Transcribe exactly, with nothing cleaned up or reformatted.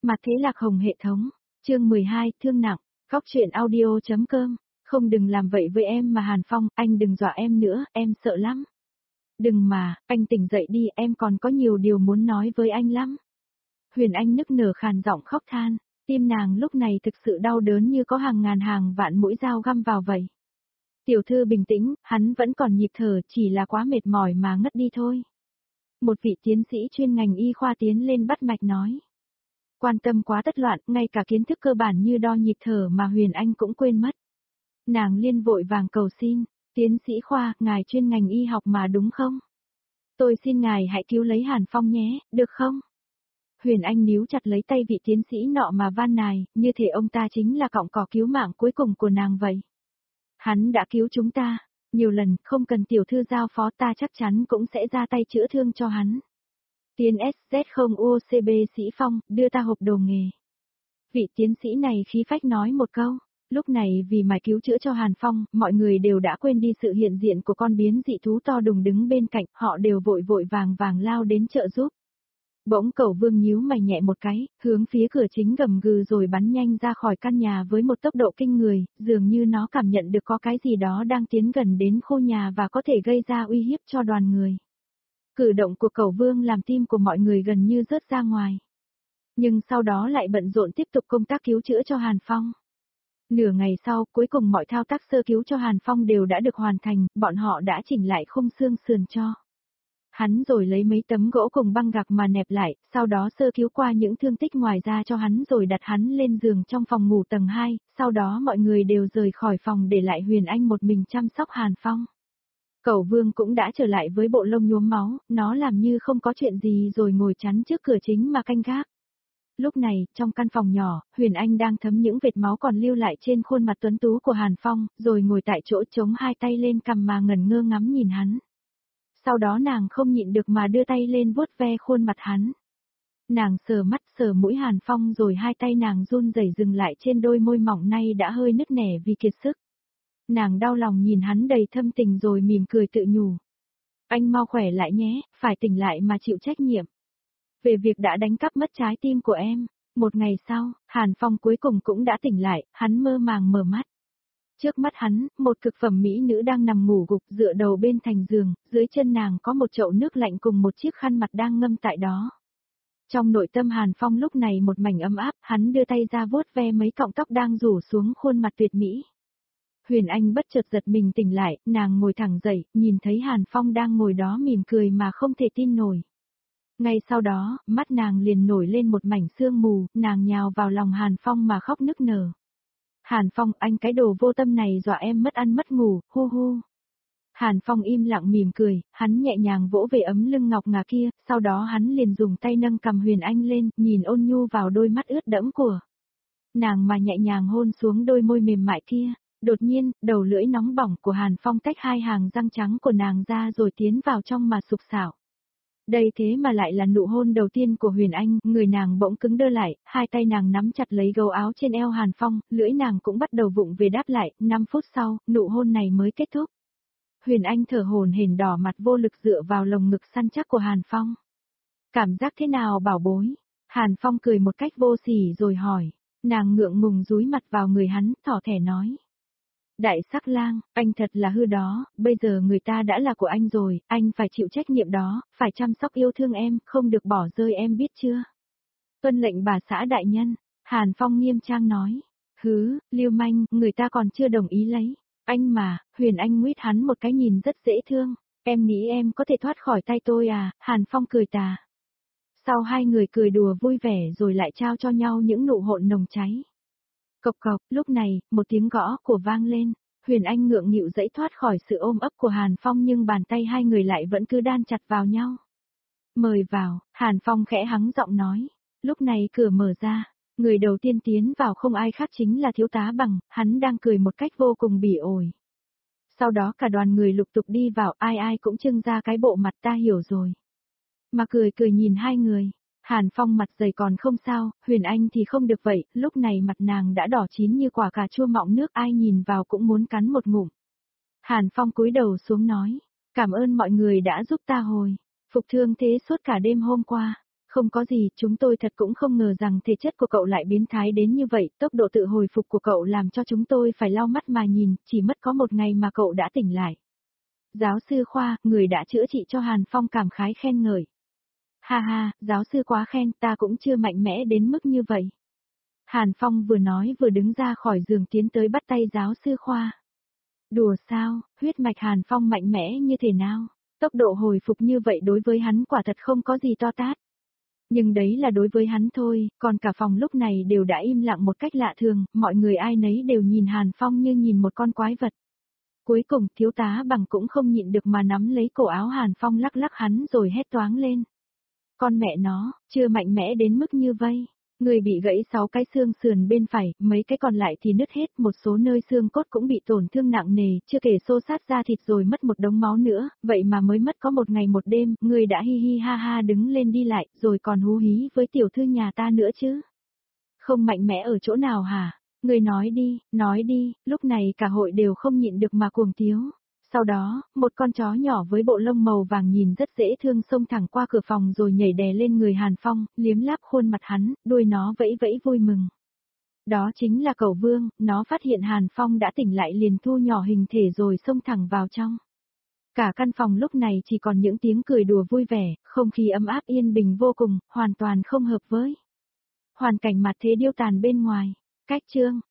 Mà thế Lạc Hồng hệ thống, chương mười hai, thương nặng, góc truyện audio.com, không đừng làm vậy với em mà Hàn Phong, anh đừng dọa em nữa, em sợ lắm. Đừng mà, anh tỉnh dậy đi, em còn có nhiều điều muốn nói với anh lắm. Huyền Anh nức nở khàn giọng khóc than, tim nàng lúc này thực sự đau đớn như có hàng ngàn hàng vạn mũi dao găm vào vậy. Tiểu thư bình tĩnh, hắn vẫn còn nhịp thở, chỉ là quá mệt mỏi mà ngất đi thôi. Một vị tiến sĩ chuyên ngành y khoa tiến lên bắt mạch nói. Quan tâm quá tất loạn, ngay cả kiến thức cơ bản như đo nhịp thở mà Huyền Anh cũng quên mất. Nàng liên vội vàng cầu xin, tiến sĩ khoa, ngài chuyên ngành y học mà đúng không? Tôi xin ngài hãy cứu lấy Hàn Phong nhé, được không? Huyền Anh níu chặt lấy tay vị tiến sĩ nọ mà van nài, như thể ông ta chính là cọng cỏ cứu mạng cuối cùng của nàng vậy. Hắn đã cứu chúng ta, nhiều lần, không cần tiểu thư giao phó ta chắc chắn cũng sẽ ra tay chữa thương cho hắn. Tiến ét dét không u xê bê Sĩ Phong, đưa ta hộp đồ nghề. Vị tiến sĩ này khí phách nói một câu, lúc này vì mải cứu chữa cho Hàn Phong, mọi người đều đã quên đi sự hiện diện của con biến dị thú to đùng đứng bên cạnh, họ đều vội vội vàng vàng lao đến trợ giúp. Bỗng Cẩu Vương nhíu mày nhẹ một cái, hướng phía cửa chính gầm gừ rồi bắn nhanh ra khỏi căn nhà với một tốc độ kinh người, dường như nó cảm nhận được có cái gì đó đang tiến gần đến khu nhà và có thể gây ra uy hiếp cho đoàn người. Cử động của Cẩu Vương làm tim của mọi người gần như rớt ra ngoài. Nhưng sau đó lại bận rộn tiếp tục công tác cứu chữa cho Hàn Phong. Nửa ngày sau, cuối cùng mọi thao tác sơ cứu cho Hàn Phong đều đã được hoàn thành, bọn họ đã chỉnh lại khung xương sườn cho hắn rồi lấy mấy tấm gỗ cùng băng gạc mà nẹp lại, sau đó sơ cứu qua những thương tích ngoài ra cho hắn rồi đặt hắn lên giường trong phòng ngủ tầng hai, sau đó mọi người đều rời khỏi phòng để lại Huyền Anh một mình chăm sóc Hàn Phong. Cẩu Vương cũng đã trở lại với bộ lông nhuốm máu, nó làm như không có chuyện gì rồi ngồi chắn trước cửa chính mà canh gác. Lúc này, trong căn phòng nhỏ, Huyền Anh đang thấm những vệt máu còn lưu lại trên khuôn mặt tuấn tú của Hàn Phong, rồi ngồi tại chỗ chống hai tay lên cằm mà ngẩn ngơ ngắm nhìn hắn. Sau đó nàng không nhịn được mà đưa tay lên vuốt ve khuôn mặt hắn. Nàng sờ mắt sờ mũi Hàn Phong rồi hai tay nàng run rẩy dừng lại trên đôi môi mỏng nay đã hơi nứt nẻ vì kiệt sức. Nàng đau lòng nhìn hắn đầy thâm tình rồi mỉm cười tự nhủ. Anh mau khỏe lại nhé, phải tỉnh lại mà chịu trách nhiệm. Về việc đã đánh cắp mất trái tim của em. Một ngày sau, Hàn Phong cuối cùng cũng đã tỉnh lại, hắn mơ màng mở mắt. Trước mắt hắn, một cực phẩm mỹ nữ đang nằm ngủ gục dựa đầu bên thành giường, dưới chân nàng có một chậu nước lạnh cùng một chiếc khăn mặt đang ngâm tại đó. Trong nội tâm Hàn Phong lúc này một mảnh ấm áp, hắn đưa tay ra vuốt ve mấy cọng tóc đang rủ xuống khuôn mặt tuyệt mỹ. Huyền Anh bất chợt giật mình tỉnh lại, nàng ngồi thẳng dậy, nhìn thấy Hàn Phong đang ngồi đó mỉm cười mà không thể tin nổi. Ngay sau đó, mắt nàng liền nổi lên một mảnh sương mù, nàng nhào vào lòng Hàn Phong mà khóc nức nở. Hàn Phong, anh cái đồ vô tâm này dọa em mất ăn mất ngủ, hu hu. Hàn Phong im lặng mỉm cười, hắn nhẹ nhàng vỗ về ấm lưng ngọc ngà kia, sau đó hắn liền dùng tay nâng cầm Huyền Anh lên, nhìn ôn nhu vào đôi mắt ướt đẫm của nàng mà nhẹ nhàng hôn xuống đôi môi mềm mại kia. Đột nhiên, đầu lưỡi nóng bỏng của Hàn Phong tách hai hàng răng trắng của nàng ra rồi tiến vào trong mà sục sạo. Đây thế mà lại là nụ hôn đầu tiên của Huyền Anh, người nàng bỗng cứng đơ lại, hai tay nàng nắm chặt lấy gấu áo trên eo Hàn Phong, lưỡi nàng cũng bắt đầu vụng về đáp lại, năm phút sau, nụ hôn này mới kết thúc. Huyền Anh thở hổn hển đỏ mặt vô lực dựa vào lồng ngực săn chắc của Hàn Phong. Cảm giác thế nào bảo bối? Hàn Phong cười một cách vô sỉ rồi hỏi, nàng ngượng ngùng dúi mặt vào người hắn, thỏ thẻ nói. Đại sắc lang, anh thật là hư đó, bây giờ người ta đã là của anh rồi, anh phải chịu trách nhiệm đó, phải chăm sóc yêu thương em, không được bỏ rơi em biết chưa? Tuân lệnh bà xã đại nhân, Hàn Phong nghiêm trang nói. Hứ, lưu manh, người ta còn chưa đồng ý lấy. Anh mà, Huyền Anh nguyết hắn một cái nhìn rất dễ thương. Em nghĩ em có thể thoát khỏi tay tôi à, Hàn Phong cười tà. Sau hai người cười đùa vui vẻ rồi lại trao cho nhau những nụ hôn nồng cháy. Cộc cộc, lúc này, một tiếng gõ của vang lên, Huyền Anh ngượng nghịu dãy thoát khỏi sự ôm ấp của Hàn Phong nhưng bàn tay hai người lại vẫn cứ đan chặt vào nhau. Mời vào, Hàn Phong khẽ hắng giọng nói. Lúc này cửa mở ra, người đầu tiên tiến vào không ai khác chính là thiếu tá Bằng, hắn đang cười một cách vô cùng bỉ ổi. Sau đó cả đoàn người lục tục đi vào, ai ai cũng trưng ra cái bộ mặt ta hiểu rồi. Mà cười cười nhìn hai người. Hàn Phong mặt dày còn không sao, Huyền Anh thì không được vậy, lúc này mặt nàng đã đỏ chín như quả cà chua mọng nước ai nhìn vào cũng muốn cắn một ngụm. Hàn Phong cúi đầu xuống nói, cảm ơn mọi người đã giúp ta hồi phục thương thế suốt cả đêm hôm qua, không có gì, chúng tôi thật cũng không ngờ rằng thể chất của cậu lại biến thái đến như vậy, tốc độ tự hồi phục của cậu làm cho chúng tôi phải lau mắt mà nhìn, chỉ mất có một ngày mà cậu đã tỉnh lại. Giáo sư Khoa, người đã chữa trị cho Hàn Phong cảm khái khen ngợi. Ha ha, giáo sư quá khen, ta cũng chưa mạnh mẽ đến mức như vậy. Hàn Phong vừa nói vừa đứng ra khỏi giường tiến tới bắt tay giáo sư Khoa. Đùa sao, huyết mạch Hàn Phong mạnh mẽ như thế nào? Tốc độ hồi phục như vậy đối với hắn quả thật không có gì to tát. Nhưng đấy là đối với hắn thôi, còn cả phòng lúc này đều đã im lặng một cách lạ thường, mọi người ai nấy đều nhìn Hàn Phong như nhìn một con quái vật. Cuối cùng, thiếu tá Bằng cũng không nhịn được mà nắm lấy cổ áo Hàn Phong lắc lắc hắn rồi hét toáng lên. Con mẹ nó, chưa mạnh mẽ đến mức như vây. Người bị gãy sáu cái xương sườn bên phải, mấy cái còn lại thì nứt hết, một số nơi xương cốt cũng bị tổn thương nặng nề, chưa kể xô sát da thịt rồi mất một đống máu nữa, vậy mà mới mất có một ngày một đêm, người đã hi hi ha ha đứng lên đi lại, rồi còn hú hí với tiểu thư nhà ta nữa chứ. Không mạnh mẽ ở chỗ nào hả? Người nói đi, nói đi, lúc này cả hội đều không nhịn được mà cuồng tiếu. Sau đó, một con chó nhỏ với bộ lông màu vàng nhìn rất dễ thương xông thẳng qua cửa phòng rồi nhảy đè lên người Hàn Phong, liếm láp khuôn mặt hắn, đuôi nó vẫy vẫy vui mừng. Đó chính là cẩu vương, nó phát hiện Hàn Phong đã tỉnh lại liền thu nhỏ hình thể rồi xông thẳng vào trong. Cả căn phòng lúc này chỉ còn những tiếng cười đùa vui vẻ, không khí ấm áp yên bình vô cùng, hoàn toàn không hợp với hoàn cảnh mặt thế điêu tàn bên ngoài. Cách chương